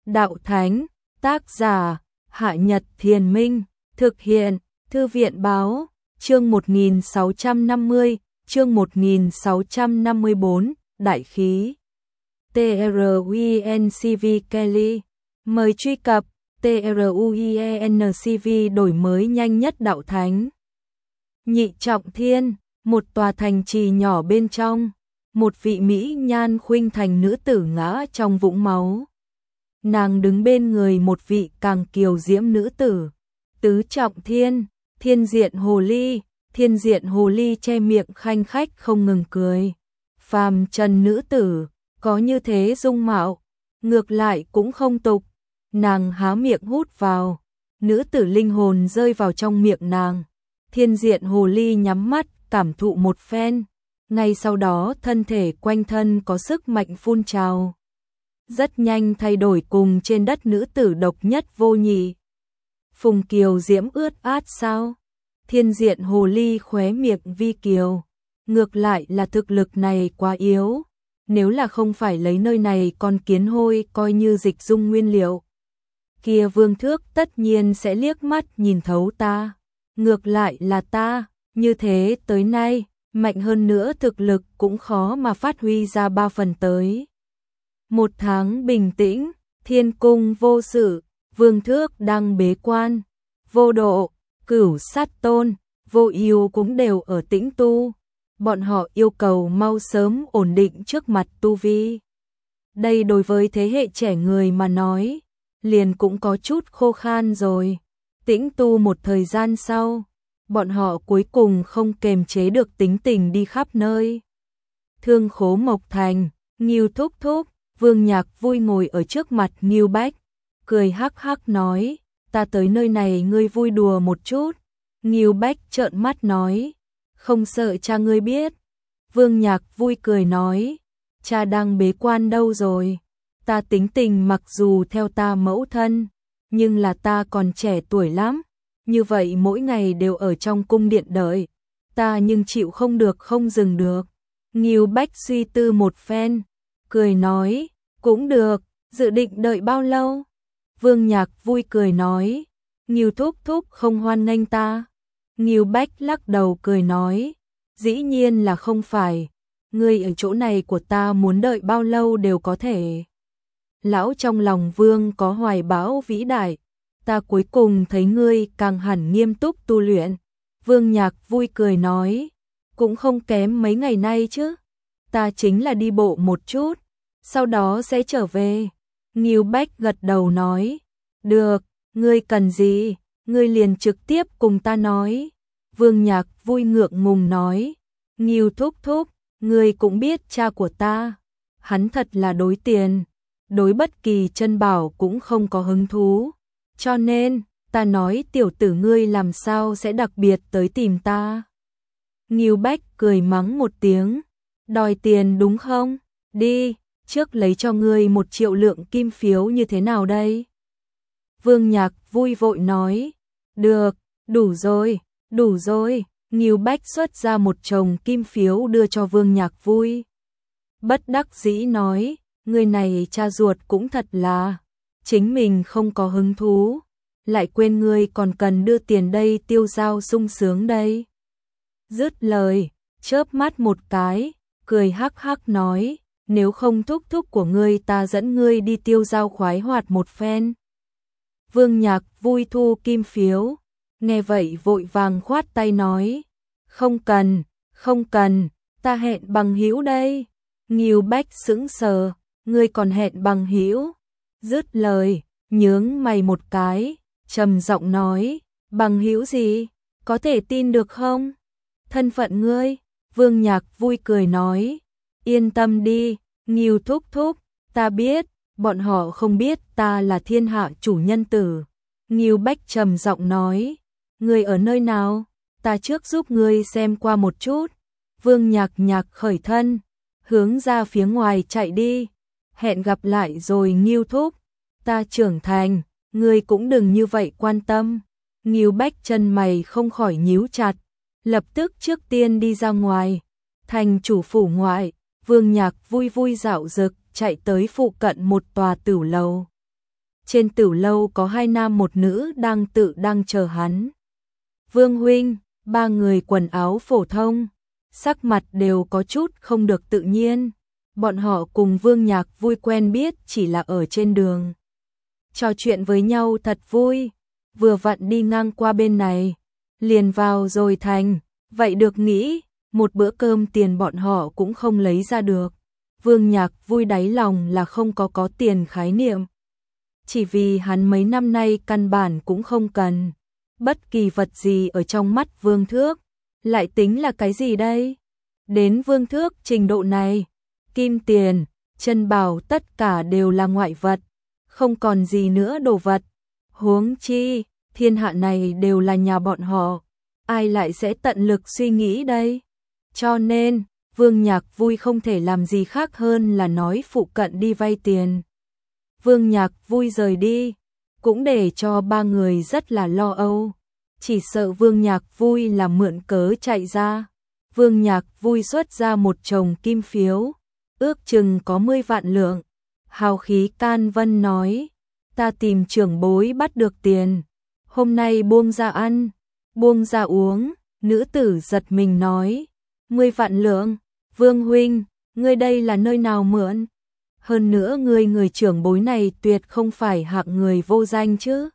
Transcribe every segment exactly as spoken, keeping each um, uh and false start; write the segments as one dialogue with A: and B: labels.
A: Đạo Thánh, tác giả, Hạ Nhật Thiền Minh, thực hiện, Thư viện Báo, chương một nghìn sáu trăm năm mươi, chương một nghìn sáu trăm năm mươi tư, Đại khí. TRUENCV Kelly, mời truy cập TRUENCV đổi mới nhanh nhất Đạo Thánh. Nhị Trọng Thiên, một tòa thành trì nhỏ bên trong, một vị mỹ nhan khuynh thành nữ tử ngã trong vũng máu. Nàng đứng bên người một vị càng kiều diễm nữ tử. Tứ Trọng Thiên, Thiên Diện Hồ Ly, Thiên Diện Hồ Ly che miệng khanh khách không ngừng cười. Phàm trần nữ tử, có như thế dung mạo, ngược lại cũng không tục. Nàng há miệng hút vào, nữ tử linh hồn rơi vào trong miệng nàng. Thiên Diện Hồ Ly nhắm mắt, cảm thụ một phen. Ngay sau đó thân thể quanh thân có sức mạnh phun trào. Rất nhanh thay đổi cùng trên đất nữ tử độc nhất vô nhị. Phùng kiều diễm ướt át sao? Thiên Diện Hồ Ly khóe miệng vi kiều. Ngược lại là thực lực này quá yếu. Nếu là không phải lấy nơi này con kiến hôi coi như dịch dung nguyên liệu, kia Vương Thước tất nhiên sẽ liếc mắt nhìn thấu ta. Ngược lại là ta, như thế tới nay, mạnh hơn nữa thực lực cũng khó mà phát huy ra ba phần tới. Một tháng bình tĩnh, thiên cung vô sự, Vương Thước đang bế quan. Vô Độ, Cửu Sát Tôn, Vô Ưu cũng đều ở tĩnh tu. Bọn họ yêu cầu mau sớm ổn định trước mặt tu vi. Đây đối với thế hệ trẻ người mà nói, liền cũng có chút khô khan rồi. Tĩnh tu một thời gian sau, bọn họ cuối cùng không kềm chế được tính tình đi khắp nơi. Thương Khố Mộc Thành, Ngưu Thúc Thúc, Vương Nhạc vui ngồi ở trước mặt Ngưu Bách, cười hắc hắc nói, ta tới nơi này ngươi vui đùa một chút. Ngưu Bách trợn mắt nói, không sợ cha ngươi biết. Vương Nhạc vui cười nói, cha đang bế quan đâu rồi? Ta tính tình mặc dù theo ta mẫu thân, nhưng là ta còn trẻ tuổi lắm. Như vậy mỗi ngày đều ở trong cung điện đợi, ta nhưng chịu không được không dừng được. Ngưu Bách suy tư một phen, cười nói, cũng được, dự định đợi bao lâu? Vương Nhạc vui cười nói, Ngưu Thúc Thúc không hoan nghênh ta. Ngưu Bách lắc đầu cười nói, dĩ nhiên là không phải, ngươi ở chỗ này của ta muốn đợi bao lâu đều có thể. Lão trong lòng Vương có hoài bão vĩ đại, ta cuối cùng thấy ngươi càng hẳn nghiêm túc tu luyện. Vương Nhạc vui cười nói, cũng không kém mấy ngày nay chứ, ta chính là đi bộ một chút, sau đó sẽ trở về. Ngưu Bách gật đầu nói, được, ngươi cần gì, ngươi liền trực tiếp cùng ta nói. Vương Nhạc vui ngượng ngùng nói, Ngưu Thúc Thúc, ngươi cũng biết cha của ta, hắn thật là đối tiền, đối bất kỳ chân bảo cũng không có hứng thú, cho nên, ta nói tiểu tử ngươi làm sao sẽ đặc biệt tới tìm ta. Ngưu Bách cười mắng một tiếng, đòi tiền đúng không? Đi, trước lấy cho ngươi một triệu lượng kim phiếu như thế nào đây? Vương Nhạc vui vội nói, được, đủ rồi, đủ rồi. Ngưu Bách xuất ra một chồng kim phiếu đưa cho Vương Nhạc vui. Bất đắc dĩ nói, người này cha ruột cũng thật là, chính mình không có hứng thú, lại quên ngươi còn cần đưa tiền đây tiêu dao sung sướng đây. Dứt lời, chớp mắt một cái, cười hắc hắc nói, nếu không thúc thúc của ngươi ta dẫn ngươi đi tiêu dao khoái hoạt một phen. Vương Nhạc vui thu kim phiếu, nghe vậy vội vàng khoát tay nói, không cần, không cần, ta hẹn bằng hữu đây. Ngưu Bách sững sờ, ngươi còn hẹn bằng hữu? Dứt lời, nhướng mày một cái, trầm giọng nói, bằng hữu gì, có thể tin được không? Thân phận ngươi? Vương Nhạc vui cười nói, yên tâm đi, Ngưu Thúc Thúc, ta biết, bọn họ không biết ta là thiên hạ chủ nhân tử. Ngưu Bách trầm giọng nói, ngươi ở nơi nào? Ta trước giúp ngươi xem qua một chút. Vương Nhạc Nhạc khởi thân, hướng ra phía ngoài chạy đi. Hẹn gặp lại rồi Ngưu Thúc, ta trưởng thành, ngươi cũng đừng như vậy quan tâm. Ngưu Bách chân mày không khỏi nhíu chặt, lập tức trước tiên đi ra ngoài. Thành chủ phủ ngoại, Vương Nhạc vui vui dạo dực chạy tới phụ cận một tòa tửu lầu. trên tử lâu có hai nam một nữ đang tự đang chờ hắn. Vương huynh, ba người quần áo phổ thông, sắc mặt đều có chút không được tự nhiên. Bọn họ cùng Vương Nhạc Vui quen biết chỉ là ở trên đường. Trò chuyện với nhau thật vui, vừa vặn đi ngang qua bên này, liền vào rồi thành, vậy được nghĩ, một bữa cơm tiền bọn họ cũng không lấy ra được. Vương Nhạc Vui đáy lòng là không có có tiền khái niệm. Chỉ vì hắn mấy năm nay căn bản cũng không cần bất kỳ vật gì ở trong mắt Vương Thước, lại tính là cái gì đây? Đến Vương Thước trình độ này, kim tiền, chân bảo tất cả đều là ngoại vật, không còn gì nữa đồ vật. Huống chi, thiên hạ này đều là nhà bọn họ, ai lại sẽ tận lực suy nghĩ đây? Cho nên, Vương Nhạc Vui không thể làm gì khác hơn là nói phụ cận đi vay tiền. Vương Nhạc Vui rời đi, cũng để cho ba người rất là lo âu, chỉ sợ Vương Nhạc Vui là mượn cớ chạy ra. Vương Nhạc Vui xuất ra một chồng kim phiếu, ước chừng có mười vạn lượng. Hào khí can vân nói, ta tìm trưởng bối bắt được tiền, hôm nay buông ra ăn, buông ra uống. Nữ tử giật mình nói, mười vạn lượng, Vương huynh, ngươi đây là nơi nào mượn? Hơn nữa ngươi người trưởng bối này tuyệt không phải hạng người vô danh chứ.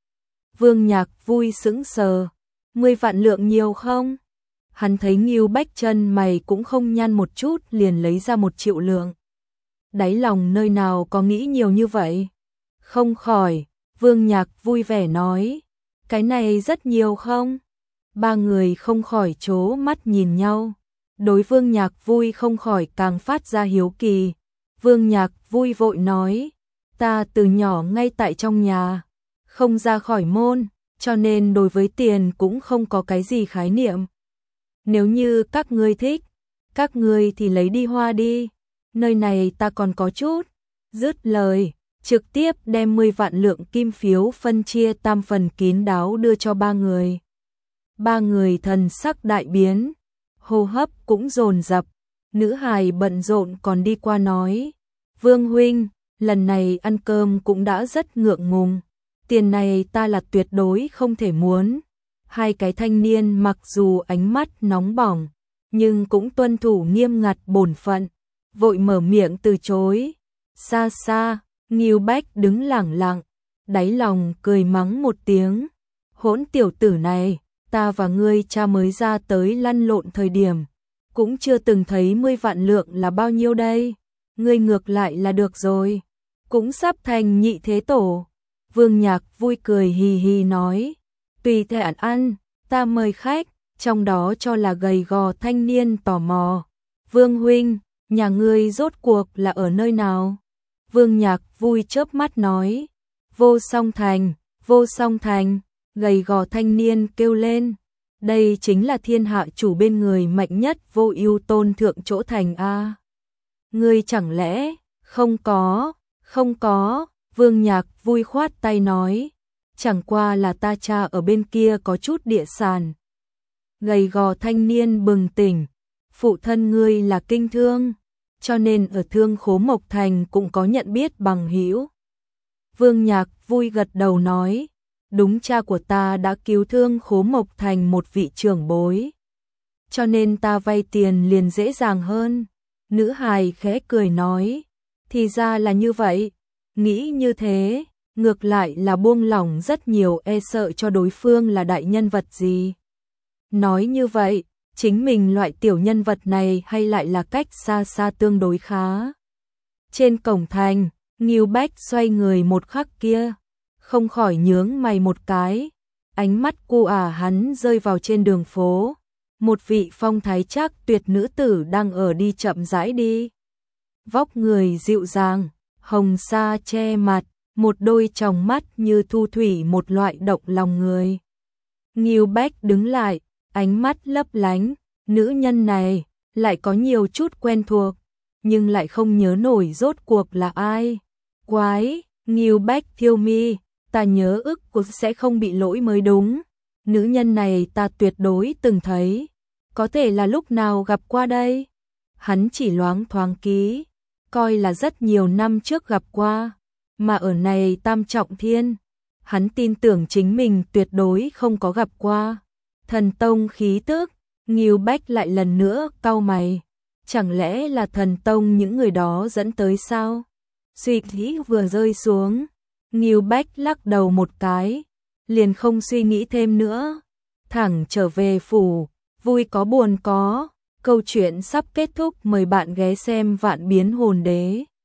A: Vương Nhạc Vui sững sờ, mười vạn lượng nhiều không? Hắn thấy Ngưu Bách chân mày cũng không nhăn một chút liền lấy ra một triệu lượng. Đáy lòng nơi nào có nghĩ nhiều như vậy? Không khỏi, Vương Nhạc vui vẻ nói, cái này rất nhiều không? Ba người không khỏi trố mắt nhìn nhau. Đối Vương Nhạc Vui không khỏi càng phát ra hiếu kỳ. Vương Nhạc Vui vội nói, ta từ nhỏ ngay tại trong nhà, không ra khỏi môn, cho nên đối với tiền cũng không có cái gì khái niệm. Nếu như các ngươi thích, các ngươi thì lấy đi hoa đi, nơi này ta còn có chút. Dứt lời, trực tiếp đem mười vạn lượng kim phiếu phân chia tam phần kín đáo đưa cho ba người. Ba người thần sắc đại biến, hô hấp cũng dồn dập. Nữ hài bận rộn còn đi qua nói, Vương huynh, lần này ăn cơm cũng đã rất ngượng ngùng, tiền này ta là tuyệt đối không thể muốn. Hai cái thanh niên mặc dù ánh mắt nóng bỏng, nhưng cũng tuân thủ nghiêm ngặt bổn phận, vội mở miệng từ chối. Xa xa, Ngưu Bách đứng lẳng lặng, đáy lòng cười mắng một tiếng, hỗn tiểu tử này, ta và ngươi cha mới ra tới lăn lộn thời điểm, cũng chưa từng thấy mười vạn lượng là bao nhiêu đây, ngươi ngược lại là được rồi, cũng sắp thành nhị thế tổ. Vương Nhạc vui cười hì hì nói, tùy tiện ăn, ta mời khách, trong đó cho là gầy gò thanh niên tò mò. Vương huynh, nhà ngươi rốt cuộc là ở nơi nào? Vương Nhạc vui chớp mắt nói, Vô Song Thành, Vô Song Thành. Gầy gò thanh niên kêu lên, đây chính là thiên hạ chủ bên người mạnh nhất Vô Ưu Tôn thượng chỗ thành a. Ngươi chẳng lẽ không có, không có. Vương Nhạc vui khoát tay nói, chẳng qua là ta cha ở bên kia có chút địa sản. Gầy gò thanh niên bừng tỉnh, phụ thân ngươi là kinh thương, cho nên ở Thương Khố Mộc Thành cũng có nhận biết bằng hữu. Vương Nhạc vui gật đầu nói, đúng, cha của ta đã cứu Thương Khố Mộc Thành một vị trưởng bối, cho nên ta vay tiền liền dễ dàng hơn. Nữ hài khẽ cười nói, thì ra là như vậy. Nghĩ như thế, ngược lại là buông lỏng rất nhiều, e sợ cho đối phương là đại nhân vật gì. Nói như vậy, chính mình loại tiểu nhân vật này hay lại là cách xa xa tương đối khá. Trên cổng thành, Ngưu Bách xoay người một khắc kia, không khỏi nhướng mày một cái, ánh mắt cu ả hắn rơi vào trên đường phố. Một vị phong thái chắc tuyệt nữ tử đang ở đi chậm rãi đi. Vóc người dịu dàng, hồng sa che mặt, một đôi tròng mắt như thu thủy một loại động lòng người. Ngưu Bách đứng lại, ánh mắt lấp lánh, nữ nhân này lại có nhiều chút quen thuộc, nhưng lại không nhớ nổi rốt cuộc là ai. Quái, Ngưu Bách thiêu mi, ta nhớ ức cuộc sẽ không bị lỗi mới đúng. Nữ nhân này ta tuyệt đối từng thấy, có thể là lúc nào gặp qua đây? Hắn chỉ loáng thoáng ký, coi là rất nhiều năm trước gặp qua. Mà ở này Tam Trọng Thiên, hắn tin tưởng chính mình tuyệt đối không có gặp qua. Thần tông khí tức, Ngưu Bách lại lần nữa cau mày. Chẳng lẽ là thần tông những người đó dẫn tới sao? Suy nghĩ vừa rơi xuống, Ngưu Bách lắc đầu một cái, liền không suy nghĩ thêm nữa. Thẳng trở về phủ, vui có buồn có. Câu chuyện sắp kết thúc, mời bạn ghé xem Vạn Biến Hồn Đế.